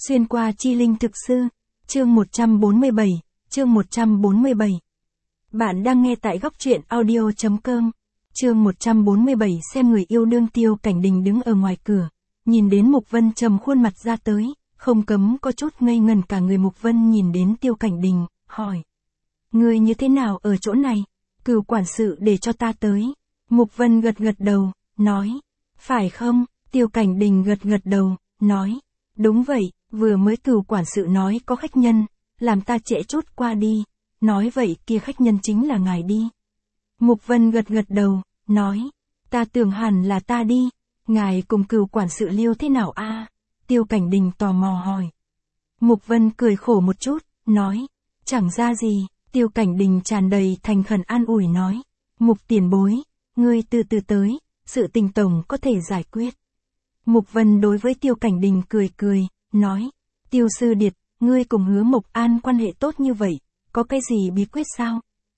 Xuyên qua chi linh thực sư, chương 147, chương 147. Bạn đang nghe tại góc truyện audio.com. Chương 147 xem người yêu đương Tiêu Cảnh Đình đứng ở ngoài cửa, nhìn đến Mục Vân trầm khuôn mặt ra tới, không cấm có chút ngây ngần cả người. Mục Vân nhìn đến Tiêu Cảnh Đình, hỏi. Người như thế nào ở chỗ này? Cửu quản sự để cho ta tới. Mục Vân gật gật đầu, nói. Phải không? Tiêu Cảnh Đình gật gật đầu, nói. Đúng vậy, vừa mới cửu quản sự nói có khách nhân, làm ta trễ chút qua đi. Nói vậy kia khách nhân chính là ngài đi. Mục Vân gật gật đầu, nói. Ta tưởng hẳn là ta đi. Ngài cùng cửu quản sự liêu thế nào a? Tiêu Cảnh Đình tò mò hỏi. Mục Vân cười khổ một chút, nói. Chẳng ra gì. Tiêu Cảnh Đình tràn đầy thành khẩn an ủi nói. Mục tiền bối, ngươi từ từ tới, sự tình tổng có thể giải quyết. Mục Vân đối với Tiêu Cảnh Đình cười cười, nói. Tiêu sư điệt, ngươi cùng Hứa Mộc An quan hệ tốt như vậy, có cái gì bí quyết sao?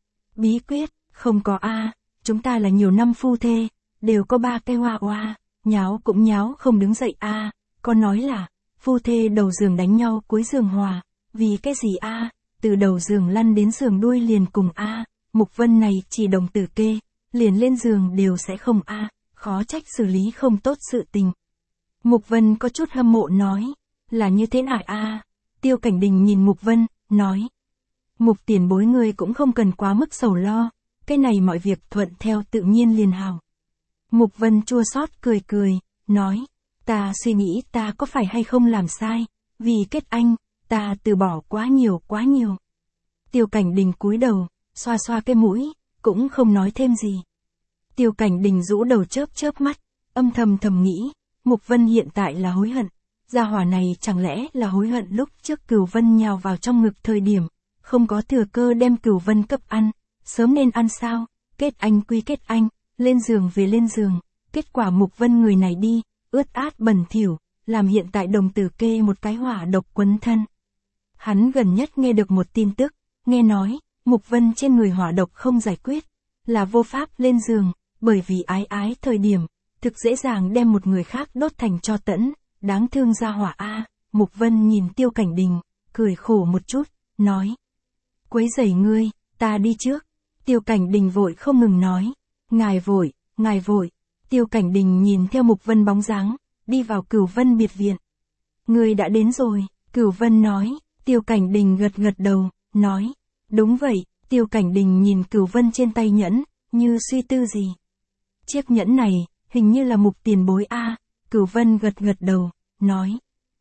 Bí quyết, không có a, chúng ta là nhiều năm phu thê, đều có 3 cái hoa hoa, nháo cũng nháo không đứng dậy a, có nói là, phu thê đầu giường đánh nhau cuối giường hòa, vì cái gì a, từ đầu giường lăn đến giường đuôi liền cùng a, Mục Vân này chỉ đồng tử kê, liền lên giường đều sẽ không a, khó trách xử lý không tốt sự tình. Mục Vân có chút hâm mộ nói, là như thế nào a? Tiêu Cảnh Đình nhìn Mục Vân, nói. Mục tiền bối ngươi cũng không cần quá mức sầu lo, cái này mọi việc thuận theo tự nhiên liền hảo. Mục Vân chua xót cười cười, nói, ta suy nghĩ ta có phải hay không làm sai, vì kết anh, ta từ bỏ quá nhiều. Tiêu Cảnh Đình cúi đầu, xoa xoa cái mũi, cũng không nói thêm gì. Tiêu Cảnh Đình rũ đầu chớp mắt, âm thầm nghĩ, Mục Vân hiện tại là hối hận, gia hỏa này chẳng lẽ là hối hận lúc trước Cửu Vân nhào vào trong ngực thời điểm, không có thừa cơ đem Cửu Vân cấp ăn, sớm nên ăn sao, kết anh quy kết anh, lên giường về lên giường, kết quả Mục Vân người này đi, ướt át bẩn thỉu, làm hiện tại đồng tử kê một cái hỏa độc quấn thân. Hắn gần nhất nghe được một tin tức, nghe nói, Mục Vân trên người hỏa độc không giải quyết, là vô pháp lên giường, bởi vì ái thời điểm, thực dễ dàng đem một người khác đốt thành tro tẫn, đáng thương gia hỏa a. Mục Vân nhìn Tiêu Cảnh Đình, cười khổ một chút, nói. Quấy rầy ngươi, ta đi trước. Tiêu Cảnh Đình vội không ngừng nói. Ngài vội. Tiêu Cảnh Đình nhìn theo Mục Vân bóng dáng, đi vào Cửu Vân biệt viện. Ngươi đã đến rồi, Cửu Vân nói. Tiêu Cảnh Đình gật đầu, nói. Đúng vậy. Tiêu Cảnh Đình nhìn Cửu Vân trên tay nhẫn, như suy tư gì. Chiếc nhẫn này, hình như là Mục tiền bối a. Cửu Vân gật đầu, nói.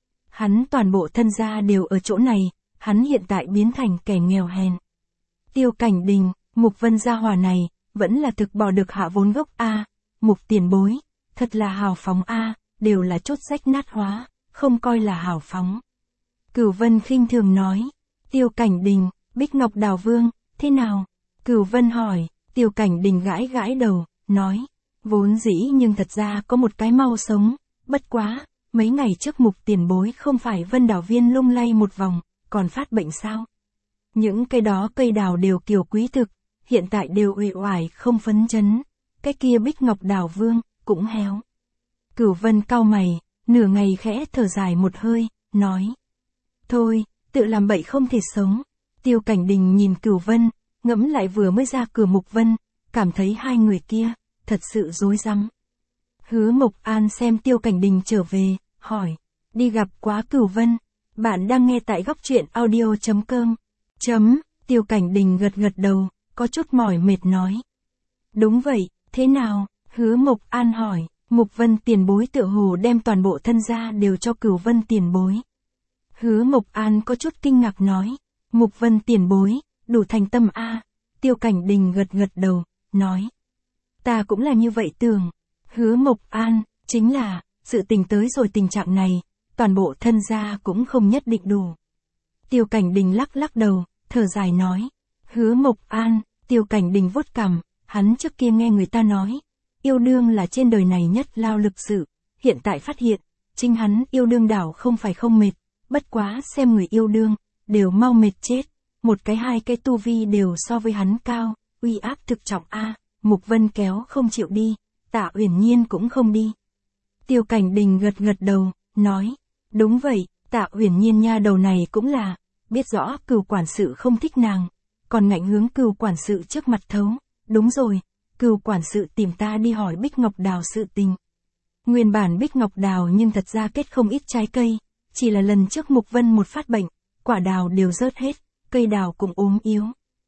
Hắn toàn bộ thân gia đều ở chỗ này, hắn hiện tại biến thành kẻ nghèo hèn. Tiêu Cảnh Đình, Mục Vân gia hỏa này, vẫn là thực bỏ được hạ vốn gốc a. Mục tiền bối, thật là hào phóng a, đều là chốt rách nát hóa, không coi là hào phóng. Cửu Vân khinh thường nói. Tiêu Cảnh Đình, Bích Ngọc Đào Vương, thế nào? Cửu Vân hỏi. Tiêu Cảnh Đình gãi đầu, nói. Vốn dĩ nhưng thật ra có một cái mau sống, bất quá, mấy ngày trước Mục tiền bối không phải Vân Đào Viên lung lay một vòng, còn phát bệnh sao? Những cây đó cây đào đều kiều quý thực, hiện tại đều uể oải không phấn chấn, cái kia Bích Ngọc Đào Vương, cũng héo. Cửu Vân cau mày, nửa ngày khẽ thở dài một hơi, nói. Thôi, tự làm bậy không thể sống. Tiêu Cảnh Đình nhìn Cửu Vân, ngẫm lại vừa mới ra cửa Mục Vân, cảm thấy hai người kia, thật sự rối rắm. Hứa Mộc An xem Tiêu Cảnh Đình trở về, hỏi. Đi gặp quá Cửu Vân. Bạn đang nghe tại góc truyện audio.com. Tiêu Cảnh Đình gật đầu, có chút mỏi mệt nói. Đúng vậy, thế nào? Hứa Mộc An hỏi. Mục Vân tiền bối tựa hồ đem toàn bộ thân gia đều cho Cửu Vân tiền bối. Hứa Mộc An có chút kinh ngạc nói. Mục Vân tiền bối, đủ thành tâm a. Tiêu Cảnh Đình gật đầu, nói. Ta cũng là như vậy tưởng. Hứa Mộc An, chính là, sự tình tới rồi tình trạng này, toàn bộ thân gia cũng không nhất định đủ. Tiêu Cảnh Đình lắc đầu, thở dài nói. Hứa Mộc An, Tiêu Cảnh Đình vuốt cằm, hắn trước kia nghe người ta nói, yêu đương là trên đời này nhất lao lực sự, hiện tại phát hiện, chính hắn yêu đương đảo không phải không mệt, bất quá xem người yêu đương, đều mau mệt chết, một cái hai cái tu vi đều so với hắn cao, uy áp thực trọng a. Mục Vân kéo không chịu đi, Tạ Uyển Nhiên cũng không đi. Tiêu Cảnh Đình gật đầu, nói. Đúng vậy, Tạ Uyển Nhiên nha đầu này cũng là, biết rõ Cửu quản sự không thích nàng, còn ngạnh hướng Cửu quản sự trước mặt thấu. Đúng rồi, Cửu quản sự tìm ta đi hỏi Bích Ngọc Đào sự tình. Nguyên bản Bích Ngọc Đào nhưng thật ra kết không ít trái cây, chỉ là lần trước Mục Vân một phát bệnh, quả đào đều rớt hết, cây đào cũng ốm yếu.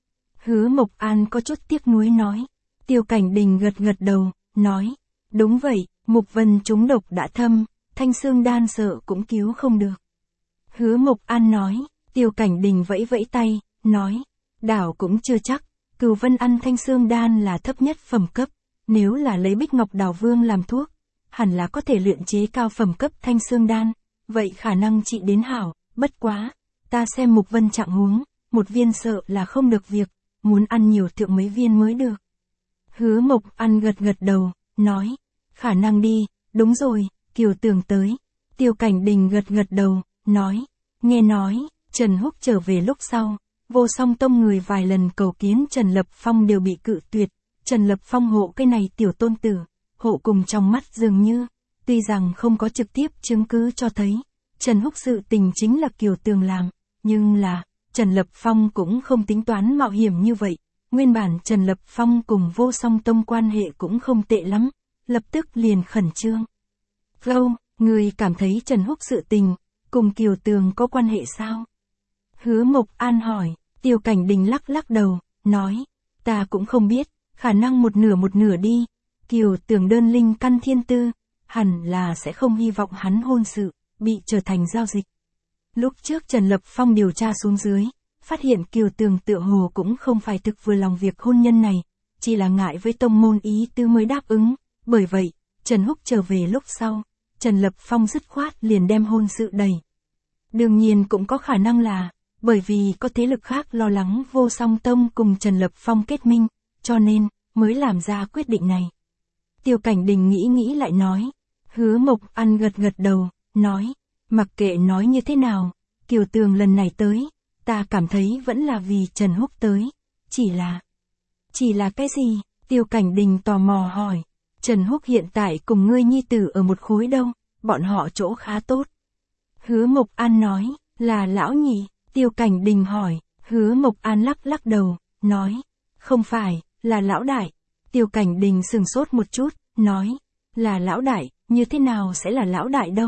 Hứa Mộc An có chút tiếc nuối nói. Tiêu Cảnh Đình gật gật đầu, nói, đúng vậy, Mục Vân trúng độc đã thâm, thanh xương đan sợ cũng cứu không được. Hứa Mộc An nói, Tiêu Cảnh Đình vẫy vẫy tay, nói, đảo cũng chưa chắc, Cửu Vân ăn thanh xương đan là thấp nhất phẩm cấp, nếu là lấy Bích Ngọc Đào Vương làm thuốc, hẳn là có thể luyện chế cao phẩm cấp thanh xương đan, vậy khả năng trị đến hảo, bất quá, ta xem Mục Vân trạng huống, một viên sợ là không được việc, muốn ăn nhiều thượng mấy viên mới được. Hứa Mộc An gật gật đầu, nói, khả năng đi, đúng rồi, Kiều Tường tới. Tiêu Cảnh Đình gật gật đầu, nói, nghe nói, Trần Húc trở về lúc sau, Vô Song Tông người vài lần cầu kiến Trần Lập Phong đều bị cự tuyệt, Trần Lập Phong hộ cái này tiểu tôn tử, hộ cùng trong mắt dường như, tuy rằng không có trực tiếp chứng cứ cho thấy, Trần Húc sự tình chính là Kiều Tường làm, nhưng là, Trần Lập Phong cũng không tính toán mạo hiểm như vậy, nguyên bản Trần Lập Phong cùng Vô Song Tông quan hệ cũng không tệ lắm, lập tức liền khẩn trương. Lâu, người cảm thấy Trần Húc sự tình, cùng Kiều Tường có quan hệ sao? Hứa Mộc An hỏi, Tiêu Cảnh Đình lắc lắc đầu, nói, ta cũng không biết, khả năng một nửa đi, Kiều Tường đơn linh căn thiên tư, hẳn là sẽ không hy vọng hắn hôn sự, bị trở thành giao dịch. Lúc trước Trần Lập Phong điều tra xuống dưới, phát hiện Kiều Tường tựa hồ cũng không phải thực vừa lòng việc hôn nhân này, chỉ là ngại với tông môn ý tứ mới đáp ứng, bởi vậy, Trần Húc trở về lúc sau, Trần Lập Phong dứt khoát liền đem hôn sự đẩy. Đương nhiên cũng có khả năng là, bởi vì có thế lực khác lo lắng Vô Song Tông cùng Trần Lập Phong kết minh, cho nên, mới làm ra quyết định này. Tiêu Cảnh Đình nghĩ lại nói, Hứa Mộc An gật gật đầu, nói, mặc kệ nói như thế nào, Kiều Tường lần này tới, ta cảm thấy vẫn là vì Trần Húc tới, chỉ là cái gì? Tiêu Cảnh Đình tò mò hỏi, Trần Húc hiện tại cùng ngươi nhi tử ở một khối đâu, bọn họ chỗ khá tốt. Hứa Mộc An nói, là lão nhị, Tiêu Cảnh Đình hỏi, Hứa Mộc An lắc lắc đầu, nói, không phải, là lão đại. Tiêu Cảnh Đình sừng sốt một chút, nói, là lão đại, như thế nào sẽ là lão đại đâu?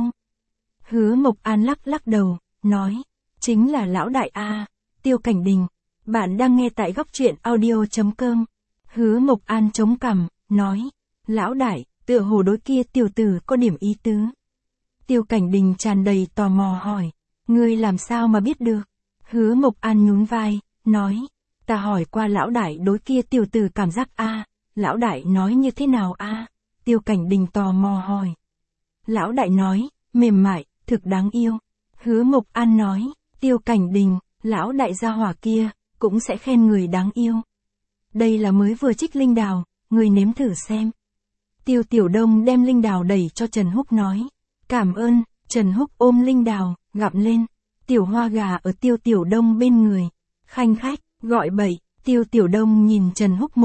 Hứa Mộc An lắc lắc đầu, nói, chính là lão đại a. Tiêu Cảnh Đình, bạn đang nghe tại góc truyện audio.com. Hứa Mộc An chống cằm, nói, lão đại, tựa hồ đối kia tiểu tử có điểm ý tứ. Tiêu Cảnh Đình tràn đầy tò mò hỏi, ngươi làm sao mà biết được? Hứa Mộc An nhún vai, nói, ta hỏi qua lão đại đối kia tiểu tử cảm giác a, lão đại nói như thế nào a? Tiêu Cảnh Đình tò mò hỏi. Lão đại nói, mềm mại, thực đáng yêu. Hứa Mộc An nói, Tiêu Cảnh Đình, lão đại gia hỏa kia, cũng sẽ khen người đáng yêu. Đây là mới vừa trích linh đào, người nếm thử xem. Tiêu Tiểu Đông đem linh đào đẩy cho Trần Húc nói, cảm ơn. Trần Húc ôm linh đào, gặm lên. Tiểu Hoa gà ở Tiêu Tiểu Đông bên người, khanh khách, gọi bậy. Tiêu Tiểu Đông nhìn Trần Húc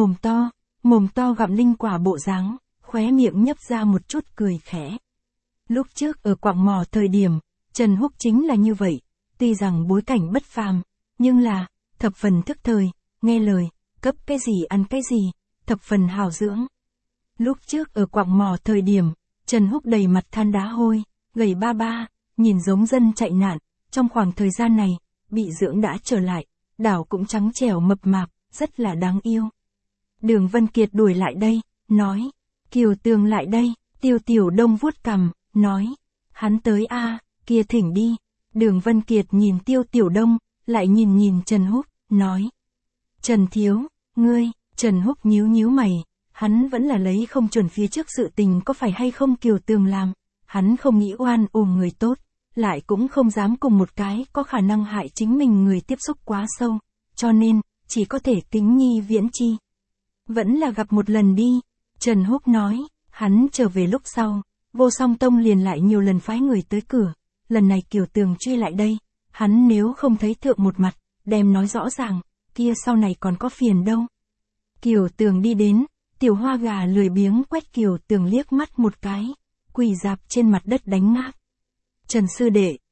mồm to gặm linh quả bộ dáng, khóe miệng nhấp ra một chút cười khẽ. Lúc trước ở Quạng Mỏ thời điểm, Trần Húc chính là như vậy, tuy rằng bối cảnh bất phàm, nhưng là, thập phần thức thời, nghe lời, cấp cái gì ăn cái gì, thập phần hào dưỡng. Lúc trước ở Quạng Mỏ thời điểm, Trần Húc đầy mặt than đá hôi, gầy ba ba, nhìn giống dân chạy nạn, trong khoảng thời gian này, bị dưỡng đã trở lại, đảo cũng trắng trẻo mập mạp, rất là đáng yêu. Đường Vân Kiệt đuổi lại đây, nói, Kiều Tường lại đây. Tiêu Tiểu Đông vuốt cằm, nói, hắn tới a, kia thỉnh đi. Đường Vân Kiệt nhìn Tiêu Tiểu Đông, lại nhìn Trần Húc, nói, Trần Thiếu, ngươi. Trần Húc nhíu mày, hắn vẫn là lấy không chuẩn phía trước sự tình có phải hay không Kiều Tường làm, hắn không nghĩ oan ôm người tốt, lại cũng không dám cùng một cái có khả năng hại chính mình người tiếp xúc quá sâu, cho nên, chỉ có thể kính nhi viễn chi. Vẫn là gặp một lần đi, Trần Húc nói, hắn trở về lúc sau, Vô Song Tông liền lại nhiều lần phái người tới cửa, lần này Kiều Tường truy lại đây, hắn nếu không thấy thượng một mặt, đem nói rõ ràng, kia sau này còn có phiền đâu. Kiều Tường đi đến, Tiểu Hoa gà lười biếng quét Kiều Tường liếc mắt một cái, quỳ dạp trên mặt đất đánh ngáp. Trần sư đệ,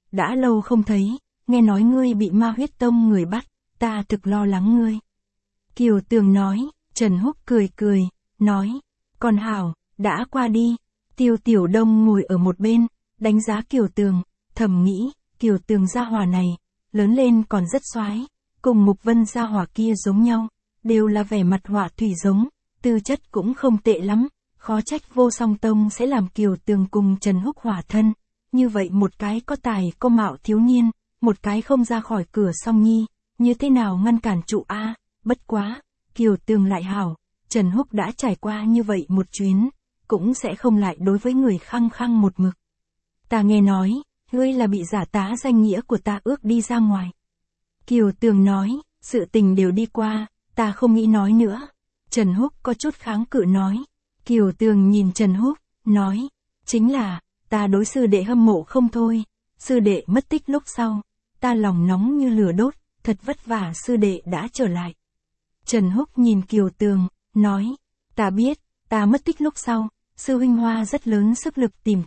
đã lâu không thấy, nghe nói ngươi bị Ma Huyết Tông người bắt, ta thực lo lắng ngươi. Kiều Tường nói, Trần Húc cười cười, nói, còn hảo, đã qua đi. Tiêu Tiểu Đông ngồi ở một bên, đánh giá Kiều Tường, thầm nghĩ, Kiều Tường gia hỏa này, lớn lên còn rất xoái, cùng Mục Vân gia hỏa kia giống nhau, đều là vẻ mặt hỏa thủy giống, tư chất cũng không tệ lắm, khó trách Vô Song Tông sẽ làm Kiều Tường cùng Trần Húc hỏa thân, như vậy một cái có tài có mạo thiếu niên, một cái không ra khỏi cửa song nhi, như thế nào ngăn cản trụ a? Bất quá, Kiều Tường lại hảo, Trần Húc đã trải qua như vậy một chuyến, cũng sẽ không lại đối với người khăng khăng một mực. Ta nghe nói, ngươi là bị giả tá danh nghĩa của ta ước đi ra ngoài. Kiều Tường nói, sự tình đều đi qua, ta không nghĩ nói nữa. Trần Húc có chút kháng cự nói. Kiều Tường nhìn Trần Húc, nói, chính là, ta đối sư đệ hâm mộ không thôi, sư đệ mất tích lúc sau, ta lòng nóng như lửa đốt, thật vất vả sư đệ đã trở lại. Trần Húc nhìn Kiều Tường, nói, ta biết, ta mất tích lúc sau, sư huynh Hoa rất lớn sức lực tìm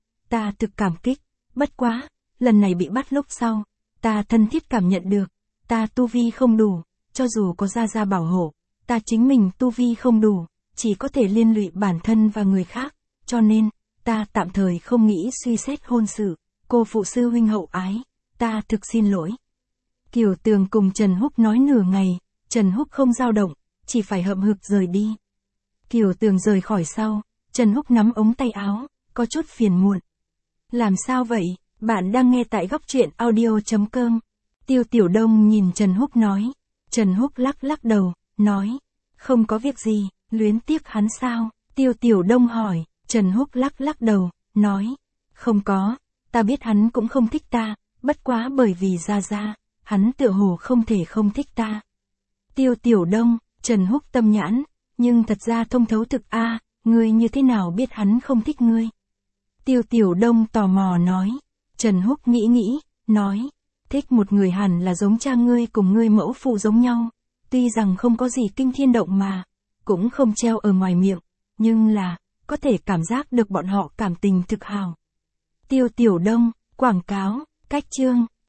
ta thực cảm kích, bất quá, lần này bị bắt lúc sau, ta thân thiết cảm nhận được, ta tu vi không đủ, cho dù có gia gia bảo hộ, ta chính mình tu vi không đủ, chỉ có thể liên lụy bản thân và người khác, cho nên, ta tạm thời không nghĩ suy xét hôn sự, cô phụ sư huynh hậu ái, ta thực xin lỗi. Kiều Tường cùng Trần Húc nói nửa ngày, Trần Húc không dao động, chỉ phải hậm hực rời đi. Kiều Tường rời khỏi sau, Trần Húc nắm ống tay áo, có chút phiền muộn. Làm sao vậy, bạn đang nghe tại góc truyện audio.com. Tiêu Tiểu Đông nhìn Trần Húc nói. Trần Húc lắc lắc đầu, nói, không có việc gì, luyến tiếc hắn sao? Tiêu Tiểu Đông hỏi, Trần Húc lắc lắc đầu, nói, không có, ta biết hắn cũng không thích ta, bất quá bởi vì gia, hắn tựa hồ không thể không thích ta. Tiêu Tiểu Đông, Trần Húc tâm nhãn, nhưng thật ra thông thấu thực a, ngươi như thế nào biết hắn không thích ngươi? Tiêu Tiểu Đông tò mò nói. Trần Húc nghĩ, nói, thích một người hẳn là giống cha ngươi cùng ngươi mẫu phụ giống nhau, tuy rằng không có gì kinh thiên động mà, cũng không treo ở ngoài miệng, nhưng là, có thể cảm giác được bọn họ cảm tình thực hào. Tiêu Tiểu Đông, quảng cáo, cách chương.